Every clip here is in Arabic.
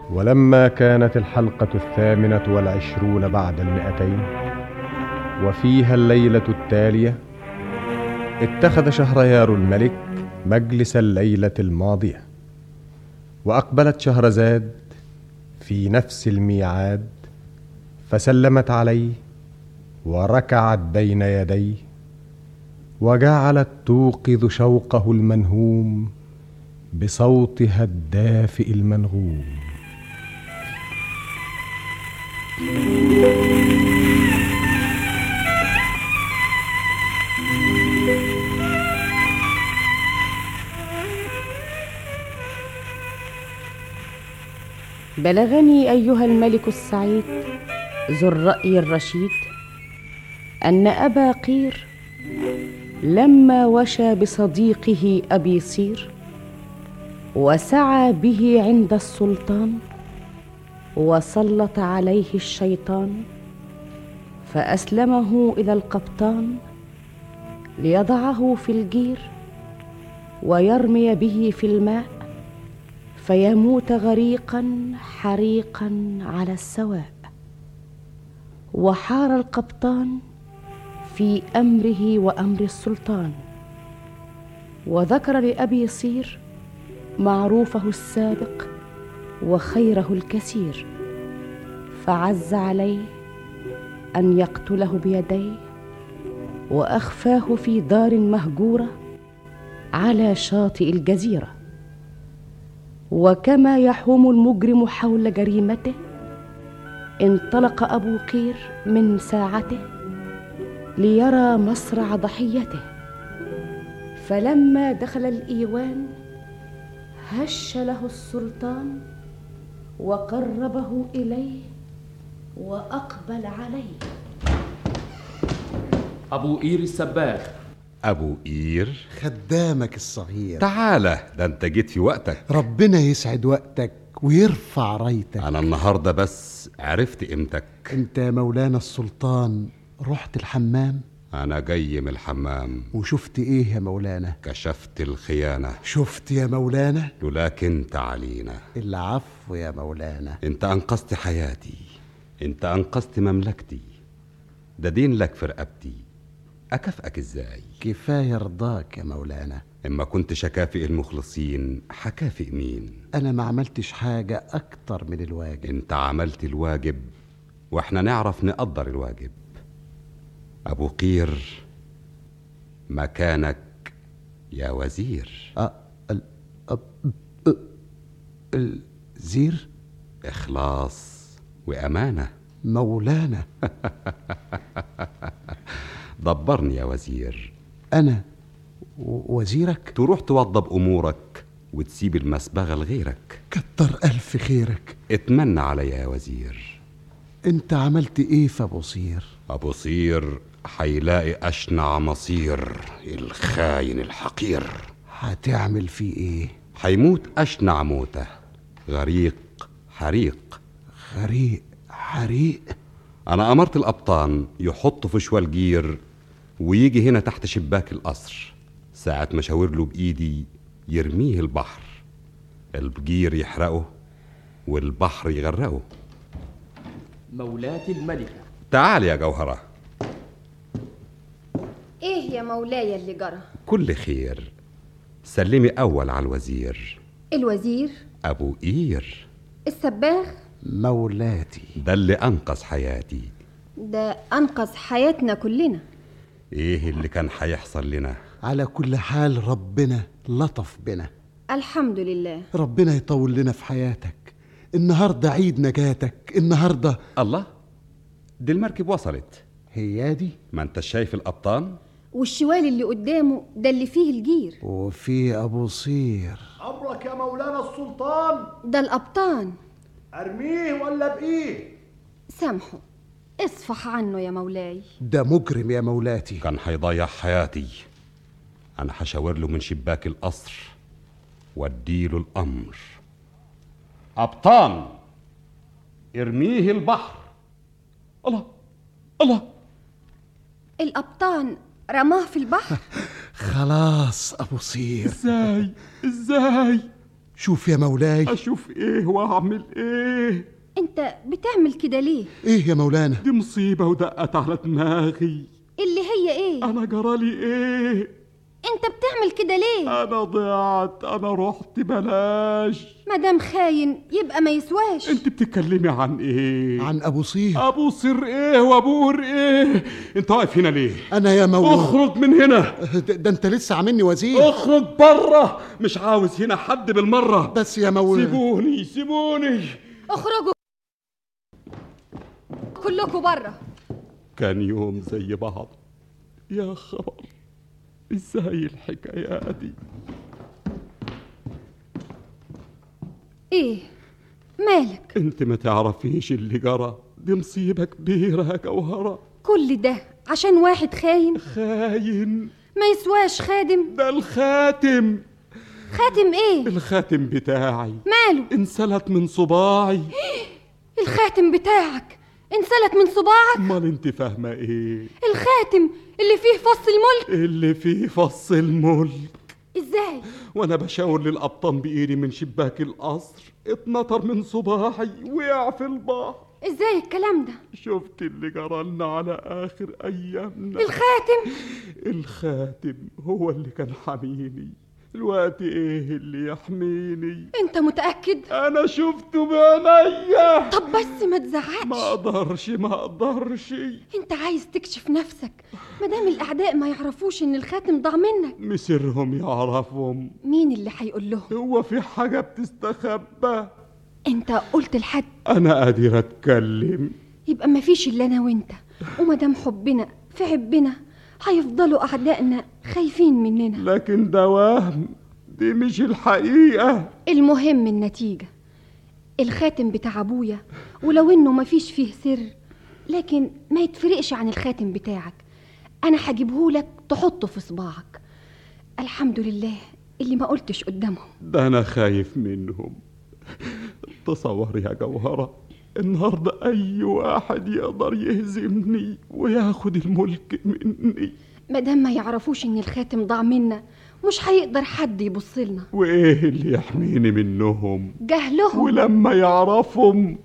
ولما كانت الحلقة 28 بعد 200 وفيها الليلة التالية، اتخذ شهريار الملك مجلس الليلة الماضية، وأقبلت شهرزاد في نفس الميعاد، فسلمت عليه وركعت بين يديه، وجعلت توقظ شوقه المنهوم بصوتها الدافئ المنغوم. بلغني أيها الملك السعيد ذو الرأي الرشيد أن أبا قير لما وشى بصديقه أبي صير وسعى به عند السلطان، وسلط عليه الشيطان، فأسلمه إلى القبطان ليضعه في الجير ويرمي به في الماء، فيموت غريقا حريقا على السواء. وحار القبطان في أمره وأمر السلطان، وذكر لأبي صير معروفه السابق وخيره الكثير، فعز عليه أن يقتله بيديه، وأخفاه في دار مهجورة على شاطئ الجزيرة. وكما يحوم المجرم حول جريمته، انطلق أبو قير من ساعته ليرى مصرع ضحيته، فلما دخل الإيوان هش له السلطان وقربه إليه وأقبل عليه. أبو قير السباخ. أبو قير خدامك الصغير، تعالى، ده انت جيت في وقتك. ربنا يسعد وقتك ويرفع رايتك. أنا النهاردة بس عرفت قيمتك. انت يا مولانا السلطان رحت الحمام؟ أنا جاي من الحمام. وشفت ايه يا مولانا؟ كشفت الخيانة. شفت يا مولانا؟ لولاك انت علينا. العفو يا مولانا. انت أنقذت حياتي، انت أنقذت مملكتي، ده دين لك في رقبتي، أكافئك ازاي؟ كفاية رضاك يا مولانا. إما كنت شكافئ المخلصين، حكافئ مين؟ أنا ما عملتش حاجة أكتر من الواجب. انت عملت الواجب، واحنا نعرف نقدر الواجب. أبو قير، مكانك يا وزير. الزير؟ إخلاص وأمانة مولانا. دبرني يا وزير. أنا وزيرك؟ تروح توضب أمورك وتسيب المسبغة لغيرك. كتر ألف خيرك. اتمنى عليا يا وزير. انت عملت ايه في أبو صير؟ أبو صير حيلاقي أشنع مصير، الخاين الحقير. هتعمل فيه ايه؟ حيموت أشنع موته، غريق حريق. غريق حريق؟ أنا أمرت الأبطان يحطوا في شوال جير ويجي هنا تحت شباك القصر، ساعة ما شاور له بإيدي يرميه البحر، الجير يحرقه والبحر يغرقه. مولاتي الملكة. تعال يا جوهرة. ايه يا مولاي اللي جرى؟ كل خير، سلمي أول على الوزير. الوزير؟ أبو قير السباخ؟ مولاتي. ده اللي أنقذ حياتي. ده أنقذ حياتنا كلنا. إيه اللي كان حيحصل لنا؟ على كل حال ربنا لطف بنا. الحمد لله. ربنا يطول لنا في حياتك. النهاردة عيد نجاتك. النهاردة الله، دي المركب وصلت. هي دي؟ ما انت شايف القبطان والشوال اللي قدامه ده اللي فيه الجير، وفي أبو صير. أمرك يا مولانا السلطان. ده القبطان. أرميه ولا بإيه؟ سامحه، اصفح عنه يا مولاي. ده مجرم يا مولاتي. كان هيضيع حياتي. أنا هشاور له من شباك القصر واديله الأمر. قبطان، ارميه البحر. الله الله، القبطان رماه في البحر. خلاص أبو صير. ازاي؟ شوف يا مولاي. اشوف ايه واعمل ايه؟ انت بتعمل كده ليه؟ ايه يا مولانا؟ دي مصيبة ودقت على دماغي. اللي هي ايه؟ انا جرالي ايه؟ انت بتعمل كده ليه؟ انا ضيعت، انا رحت بلاش. مادام خاين يبقى ما يسواش. انت بتتكلمي عن ايه؟ عن ابو صير. ابو صير ايه وابور ايه؟ انت واقف هنا ليه؟ انا يا مولانا. اخرج من هنا. ده انت لسه عاملني وزير. اخرج بره، مش عاوز هنا حد بالمرة. بس يا مولانا. سيبوني سيبوني. اخرجوا كلكم بره. كان يوم زي بعض. يا خبر، ازاي الحكاية دي؟ ايه مالك؟ انت ما تعرفيش اللي جرى، دي مصيبة كبيرة يا جوهرة. كل ده عشان واحد خاين؟ خاين؟ ما يسواش خادم. ده الخاتم. خاتم ايه؟ الخاتم بتاعي. ماله؟ انسلت من صباعي. الخاتم بتاعك انسلت من صباعك؟ امال انت فاهمة ايه؟ الخاتم اللي فيه فص الملك. اللي فيه فص الملك. ازاي؟ وانا بشاور للقبطان بايدي من شباك القصر، اتنطر من صباعي، وقع في البحر. ازاي الكلام ده؟ شفت اللي جرالنا على اخر ايامنا. الخاتم هو اللي كان حاميني. الوقت ايه اللي يحميني؟ انت متأكد؟ انا شفته بعينيا. طب بس ما تزعقش. ما اقدرش. انت عايز تكشف نفسك مادام الاعداء ما يعرفوش ان الخاتم ضاع منك. مسيرهم يعرفهم. مين اللي هيقول لهم؟ هو في حاجة بتستخبى؟ انت قلت لحد؟ انا قادر اتكلم. يبقى ما فيش الا انا وانت، ومادام حبنا في حبنا هيفضلوا اعدائنا خايفين مننا. لكن ده وهم، دي مش الحقيقة. المهم النتيجة. الخاتم بتاع ابويا ولو انه ما فيش فيه سر، لكن ما يتفرقش عن الخاتم بتاعك. انا هجيبهولك تحطه في صباعك. الحمد لله اللي ما قلتش قدامهم. ده انا خايف منهم. تصور يا جوهرة، النهاردة اي واحد يقدر يهزمني وياخد الملك مني. مادام ما يعرفوش ان الخاتم ضاع منا مش هيقدر حد يبصلنا. وايه اللي يحميني منهم؟ جهلهم. ولما يعرفهم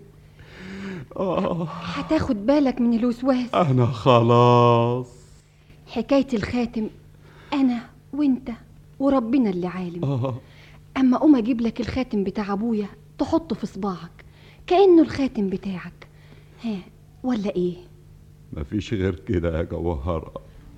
هتاخد بالك من الوسواس. انا خلاص. حكاية الخاتم انا وانت وربنا اللي عالم. اما قوم اجيب لك الخاتم بتاع ابويا تحطه في صباعك كأنه الخاتم بتاعك. ها ولا ايه؟ مفيش غير كده يا جوهرة.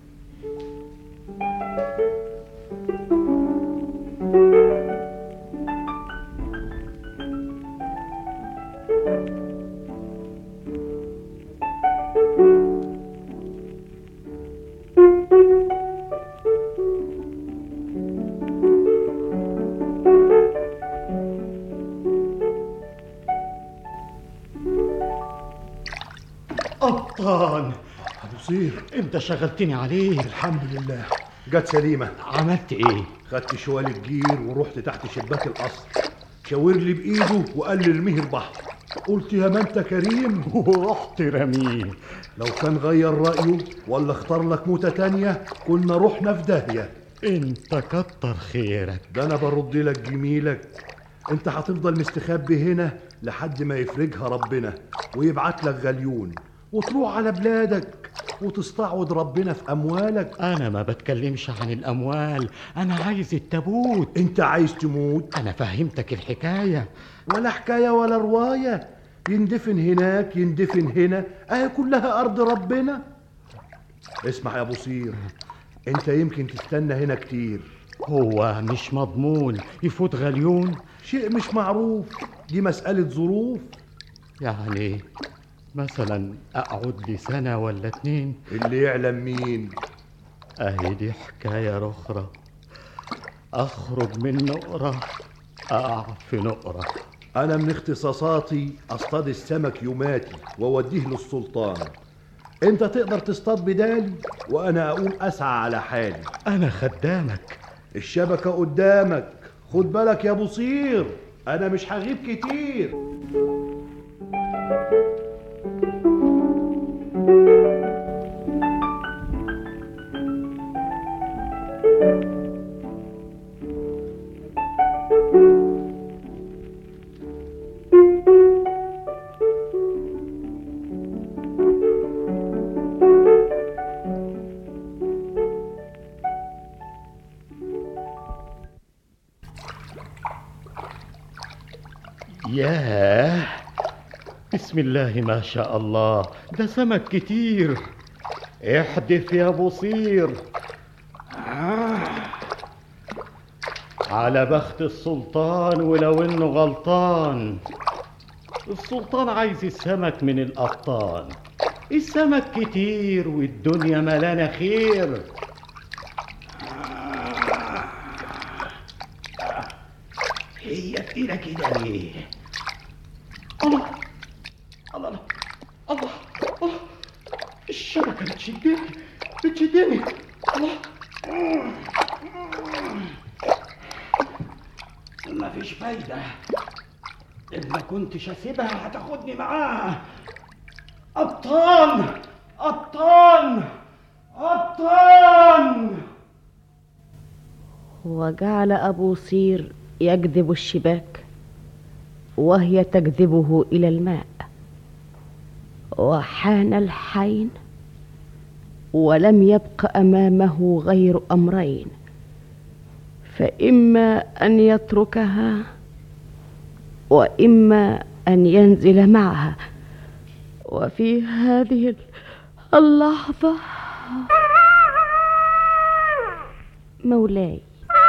قبطان ابو صير، انت شغلتني عليه. الحمد لله جت سليمه. عملت ايه؟ خدت شوال الجير ورحت تحت شباك القصر، شاور لي بايده وقال لي ارميه البحر. قلت يا ما انت كريم ورحت رميه. لو كان غير رايه ولا اختار لك موته تانيه كنا رحنا في داهيه. انت كتر خيرك. ده انا برد لك جميلك. انت هتفضل مستخبي هنا لحد ما يفرجها ربنا ويبعت لك غليون وتروح على بلادك وتستعوض ربنا في أموالك. أنا ما بتكلمش عن الأموال، أنا عايز التابوت. أنت عايز تموت؟ أنا فهمتك الحكاية. ولا حكاية ولا رواية، يندفن هناك يندفن هنا، كلها أرض ربنا. اسمع يا أبو صير، أنت يمكن تستنى هنا كتير. هو مش مضمون يفوت غليون؟ شيء مش معروف، دي مسألة ظروف. يعني مثلا اقعد لي سنة ولا 2؟ اللي يعلم مين. اهي دي حكاية اخرى، اخرج من نقرة اقع في نقرة. انا من اختصاصاتي اصطاد السمك يوماتي واوديه للسلطان. انت تقدر تصطاد بدالي وانا اقوم اسعى على حالي. انا خدامك. الشبكة قدامك، خد بالك يا ابو صير، انا مش هغيب كتير. ياه، بسم الله ما شاء الله، ده سمك كتير. احدف يا بصير. على بخت السلطان ولو انه غلطان. السلطان عايز السمك من القبطان. السمك كتير والدنيا ملانة خير. هي تقيلة كده ليه؟ الله الله الله الله الله، الشبكة بتشدني بتشدني. الله، مفيش فايدة. إن ما كنتش أسيبها هتاخدني معاها. قبطان قبطان قبطان. وجعل أبو صير يجذب الشباك وهي تجذبه إلى الماء، وحان الحين ولم يبق أمامه غير أمرين، فإما أن يتركها وإما أن ينزل معها. وفي هذه اللحظة مولاي.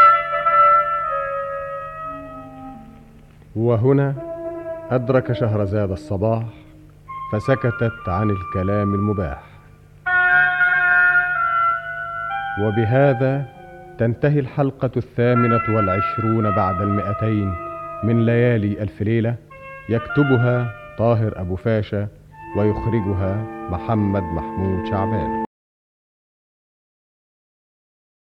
وهنا أدرك شهرزاد الصباح فسكتت عن الكلام المباح. وبهذا تنتهي الحلقة 28 بعد 200 من ليالي ألف ليلة، يكتبها طاهر أبو فاشا ويخرجها محمد محمود شعبان.